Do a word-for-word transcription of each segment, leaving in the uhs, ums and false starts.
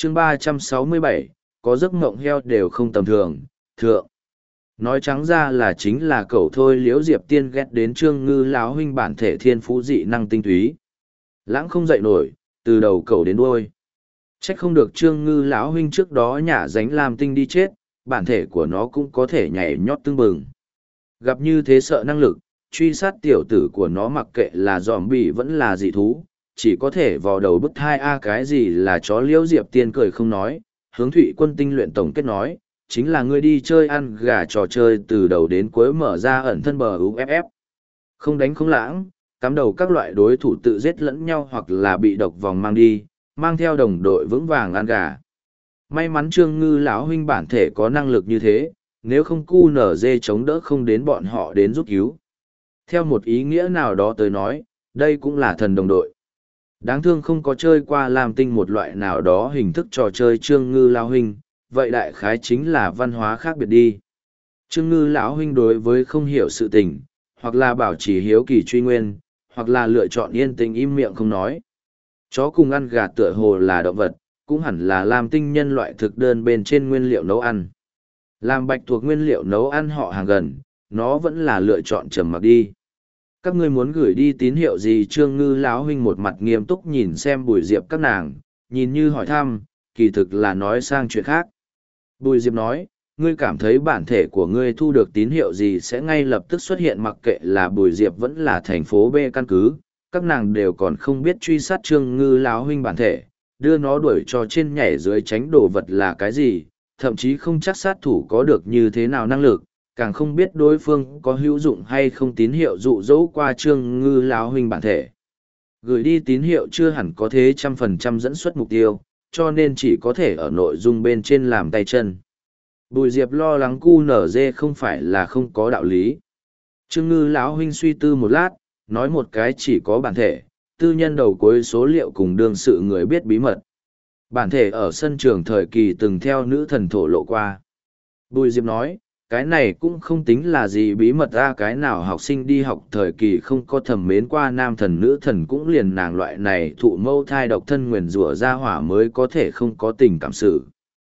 chương ba trăm sáu mươi bảy, có giấc mộng heo đều không tầm thường, thượng. Nói trắng ra là chính là cậu thôi liễu diệp tiên ghét đến trương ngư lão huynh bản thể thiên phú dị năng tinh túy. Lãng không dậy nổi, từ đầu cậu đến đuôi. Trách không được trương ngư lão huynh trước đó nhả dánh làm tinh đi chết, bản thể của nó cũng có thể nhảy nhót tương bừng. Gặp như thế sợ năng lực, truy sát tiểu tử của nó mặc kệ là zombie vẫn là dị thú, chỉ có thể vào đầu bức hai a cái gì là chó liễu diệp tiên cười không nói, hướng thụy quân tinh luyện tổng kết nói, chính là ngươi đi chơi ăn gà trò chơi từ đầu đến cuối mở ra ẩn thân bờ u ép ép. Không đánh không lãng, cắm đầu các loại đối thủ tự giết lẫn nhau hoặc là bị độc vòng mang đi, mang theo đồng đội vững vàng ăn gà. May mắn trương ngư lão huynh bản thể có năng lực như thế, nếu không cu nở dê chống đỡ không đến bọn họ đến giúp cứu. Theo một ý nghĩa nào đó tới nói, đây cũng là thần đồng đội. Đáng thương không có chơi qua làm tinh một loại nào đó hình thức trò chơi trương ngư lão huynh, vậy đại khái chính là văn hóa khác biệt đi. Trương ngư lão huynh đối với không hiểu sự tình, hoặc là bảo trì hiếu kỳ truy nguyên, hoặc là lựa chọn yên tĩnh im miệng không nói. Chó cùng ăn gà tựa hồ là động vật, cũng hẳn là làm tinh nhân loại thực đơn bên trên nguyên liệu nấu ăn. Làm bạch thuộc nguyên liệu nấu ăn họ hàng gần, nó vẫn là lựa chọn trầm mặc đi. Các ngươi muốn gửi đi tín hiệu gì? Trương ngư lão huynh một mặt nghiêm túc nhìn xem Bùi Diệp các nàng, nhìn như hỏi thăm, kỳ thực là nói sang chuyện khác. Bùi Diệp nói, ngươi cảm thấy bản thể của ngươi thu được tín hiệu gì sẽ ngay lập tức xuất hiện, mặc kệ là Bùi Diệp vẫn là thành phố B căn cứ, các nàng đều còn không biết truy sát trương ngư lão huynh bản thể, đưa nó đuổi cho trên nhảy dưới tránh đồ vật là cái gì, thậm chí không chắc sát thủ có được như thế nào năng lực, càng không biết đối phương có hữu dụng hay không tín hiệu dụ dỗ qua trương ngư lão huynh bản thể. Gửi đi tín hiệu chưa hẳn có thế trăm phần trăm dẫn xuất mục tiêu, cho nên chỉ có thể ở nội dung bên trên làm tay chân. Bùi Diệp lo lắng cu nở dê không phải là không có đạo lý. Trương ngư lão huynh suy tư một lát, nói một cái chỉ có bản thể, tư nhân đầu cuối số liệu cùng đương sự người biết bí mật. Bản thể ở sân trường thời kỳ từng theo nữ thần thổ lộ qua. Bùi Diệp nói, cái này cũng không tính là gì bí mật ra, cái nào học sinh đi học thời kỳ không có thầm mến qua nam thần nữ thần cũng liền nàng loại này thụ mâu thai độc thân nguyền rủa ra hỏa mới có thể không có tình cảm sự.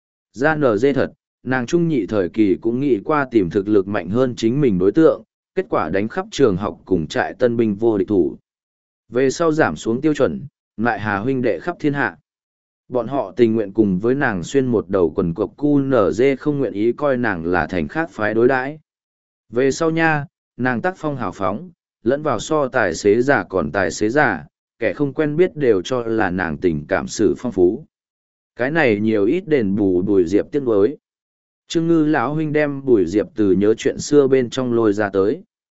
Ra nở dê thật, nàng trung nhị thời kỳ cũng nghĩ qua tìm thực lực mạnh hơn chính mình đối tượng, kết quả đánh khắp trường học cùng trại tân binh vô địch thủ. Về sau giảm xuống tiêu chuẩn, lại hà huynh đệ khắp thiên hạ. Bọn họ tình nguyện cùng với nàng xuyên một đầu quần cộc cu nở dê, không nguyện ý coi nàng là thành khác phái đối đãi. Về sau nha, nàng tác phong hào phóng, lẫn vào so tài xế giả còn tài xế giả, kẻ không quen biết đều cho là nàng tình cảm sự phong phú. Cái này nhiều ít đền bù Bùi Diệp tiếc nuối. Trương ngư lão huynh đem Bùi Diệp từ nhớ chuyện xưa bên trong lôi ra tới.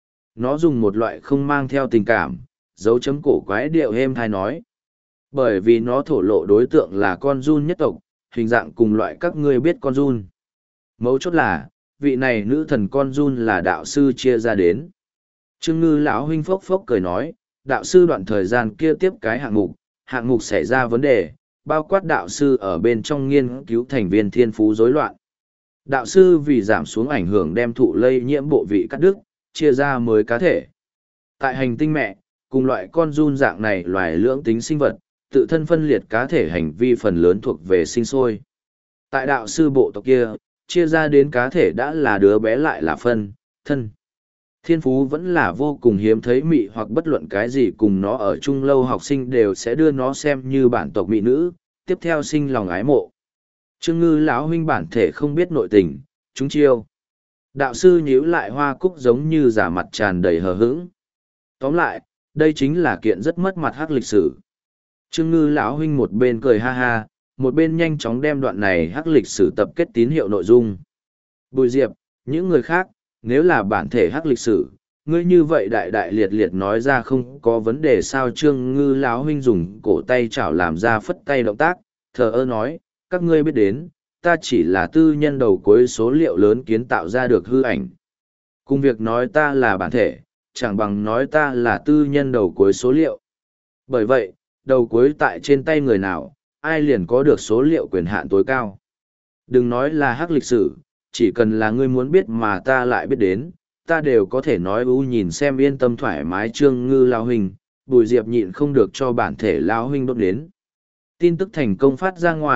Nó dùng một loại không mang theo tình cảm, dấu chấm cổ quái điệu êm thai nói. Bởi vì nó thổ lộ đối tượng là con giun nhất tộc, hình dạng cùng loại các ngươi biết con giun. Mấu chốt là, vị này nữ thần con giun là đạo sư chia ra đến. Trương ngư lão huynh phốc phốc cười nói, đạo sư đoạn thời gian kia tiếp cái hạng mục, hạng mục xảy ra vấn đề, bao quát đạo sư ở bên trong nghiên cứu thành viên thiên phú rối loạn. Đạo sư vì giảm xuống ảnh hưởng đem thụ lây nhiễm bộ vị cắt đứt, chia ra mới cá thể. Tại hành tinh mẹ, cùng loại con giun dạng này loài lưỡng tính sinh vật, tự thân phân liệt cá thể hành vi phần lớn thuộc về sinh sôi. Tại đạo sư bộ tộc kia, chia ra đến cá thể đã là đứa bé lại là phân, thân. Thiên phú vẫn là vô cùng hiếm thấy, mị hoặc bất luận cái gì cùng nó ở chung lâu học sinh đều sẽ đưa nó xem như bản tộc mỹ nữ, tiếp theo sinh lòng ái mộ. Trương ngư lão huynh bản thể không biết nội tình, chúng chiêu. Đạo sư nhíu lại hoa cúc giống như giả mặt tràn đầy hờ hững. Tóm lại, đây chính là kiện rất mất mặt hắc lịch sử. Trương ngư lão huynh một bên cười ha ha, một bên nhanh chóng đem đoạn này hắc lịch sử tập kết tín hiệu nội dung. Bùi Diệp, những người khác, nếu là bản thể hắc lịch sử, ngươi như vậy đại đại liệt liệt nói ra không có vấn đề sao? Trương ngư lão huynh dùng cổ tay chảo làm ra phất tay động tác, thờ ơ nói, các ngươi biết đến, ta chỉ là tư nhân đầu cuối số liệu lớn kiến tạo ra được hư ảnh. Cùng việc nói ta là bản thể, chẳng bằng nói ta là tư nhân đầu cuối số liệu. Bởi vậy, đầu cuối tại trên tay người nào, ai liền có được số liệu quyền hạn tối cao. Đừng nói là hắc lịch sử, chỉ cần là ngươi muốn biết mà ta lại biết đến, ta đều có thể nói u nhìn xem yên tâm thoải mái. Trương ngư lão huynh, Bùi Diệp nhịn không được cho bản thể lão huynh đốt đến. Tin tức thành công phát ra ngoài,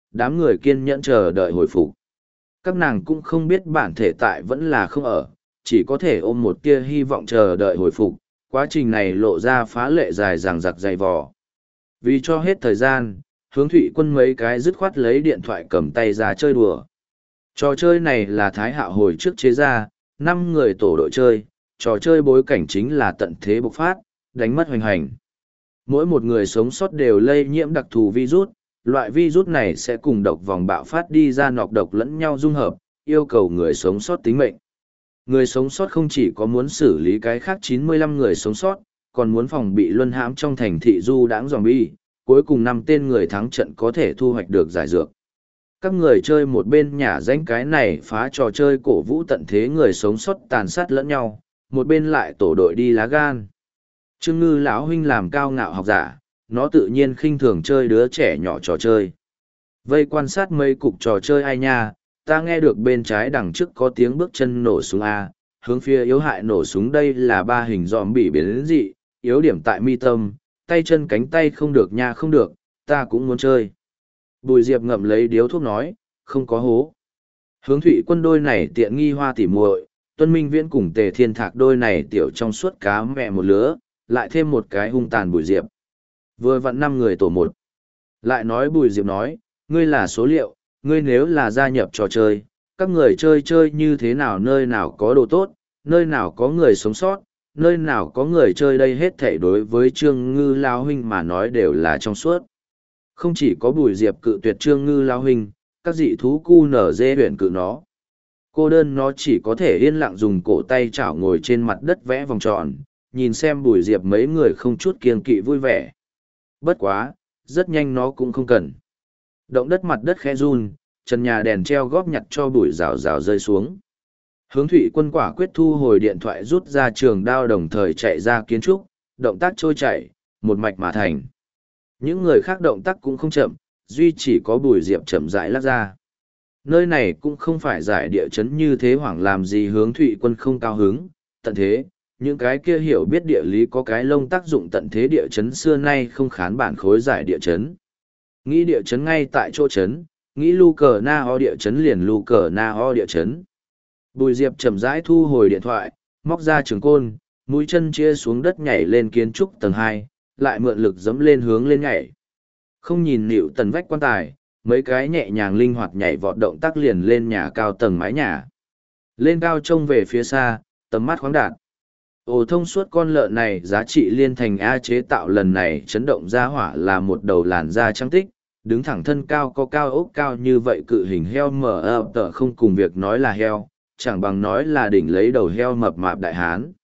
đám người kiên nhẫn chờ đợi hồi phục. Các nàng cũng không biết bản thể tại vẫn là không ở, chỉ có thể ôm một tia hy vọng chờ đợi hồi phục, quá trình này lộ ra phá lệ dài dằng dặc dày vò. Vì cho hết thời gian, hướng thụy quân mấy cái dứt khoát lấy điện thoại cầm tay ra chơi đùa. Trò chơi này là Thái Hạo hồi trước chế ra, năm người tổ đội chơi, trò chơi bối cảnh chính là tận thế bộc phát, đánh mất hoành hành. Mỗi một người sống sót đều lây nhiễm đặc thù virus, loại virus này sẽ cùng độc vòng bạo phát đi ra nọc độc lẫn nhau dung hợp, yêu cầu người sống sót tính mệnh. Người sống sót không chỉ có muốn xử lý cái khác chín mươi lăm người sống sót, còn muốn phòng bị luân hãm trong thành thị du đãng zombie, cuối cùng năm tên người thắng trận có thể thu hoạch được giải dược. Các người chơi một bên nhả danh cái này phá trò chơi cổ vũ tận thế người sống sót tàn sát lẫn nhau, một bên lại tổ đội đi lá gan. Trương Ngư lão huynh làm cao ngạo học giả, nó tự nhiên khinh thường chơi đứa trẻ nhỏ trò chơi. Vây quan sát mấy cục trò chơi ai nha, ta nghe được bên trái đằng trước có tiếng bước chân nổ súng A, hướng phía yếu hại nổ súng đây là ba hình dòm bị biến dị, yếu điểm tại mi tâm, tay chân cánh tay không được nha không được, ta cũng muốn chơi. Bùi Diệp ngậm lấy điếu thuốc nói, không có hố. Hướng thụy quân đôi này tiện nghi hoa tỉ muội, Tuân Minh Viễn cùng Tề Thiên Thạc đôi này tiểu trong suốt cá mẹ một lứa, lại thêm một cái hung tàn Bùi Diệp. Vừa vặn năm người tổ một. Lại nói Bùi Diệp nói, ngươi là số liệu, ngươi nếu là gia nhập trò chơi, các người chơi chơi như thế nào nơi nào có đồ tốt, nơi nào có người sống sót, nơi nào có người chơi đây hết thảy đối với Trương Ngư Lao Huynh mà nói đều là trong suốt. Không chỉ có Bùi Diệp cự tuyệt Trương Ngư Lao Huynh, các dị thú cu nở dê huyện cự nó. Cô đơn nó chỉ có thể yên lặng dùng cổ tay chảo ngồi trên mặt đất vẽ vòng tròn, nhìn xem Bùi Diệp mấy người không chút kiêng kỵ vui vẻ. Bất quá, rất nhanh nó cũng không cần. Động đất mặt đất khẽ run, trần nhà đèn treo góp nhặt cho bụi rào rào rơi xuống. Hướng thụy quân quả quyết thu hồi điện thoại rút ra trường đao đồng thời chạy ra kiến trúc, động tác trôi chảy, một mạch mà thành. Những người khác động tác cũng không chậm, duy chỉ có Bùi Diệp chậm rãi lắc ra. Nơi này cũng không phải giải địa chấn như thế hoảng làm gì hướng thụy quân không cao hứng, tận thế, những cái kia hiểu biết địa lý có cái lông tác dụng tận thế địa chấn xưa nay không khán bản khối giải địa chấn. Nghĩ địa chấn ngay tại chỗ chấn, nghĩ lu cờ na ho địa chấn liền lu cờ na ho địa chấn. Bùi Diệp chậm rãi thu hồi điện thoại, móc ra trường côn, mũi chân chia xuống đất nhảy lên kiến trúc tầng hai, lại mượn lực dẫm lên hướng lên nhảy. Không nhìn nịu tần vách quan tài, mấy cái nhẹ nhàng linh hoạt nhảy vọt động tác liền lên nhà cao tầng mái nhà. Lên cao trông về phía xa, tầm mắt khoáng đạt. Ồ thông suốt con lợn này giá trị liên thành A chế tạo lần này chấn động ra hỏa là một đầu làn da trắng tích, đứng thẳng thân cao có cao ốc cao như vậy cự hình heo mở ập tờ không cùng việc nói là heo, chẳng bằng nói là đỉnh lấy đầu heo mập mạp đại hán.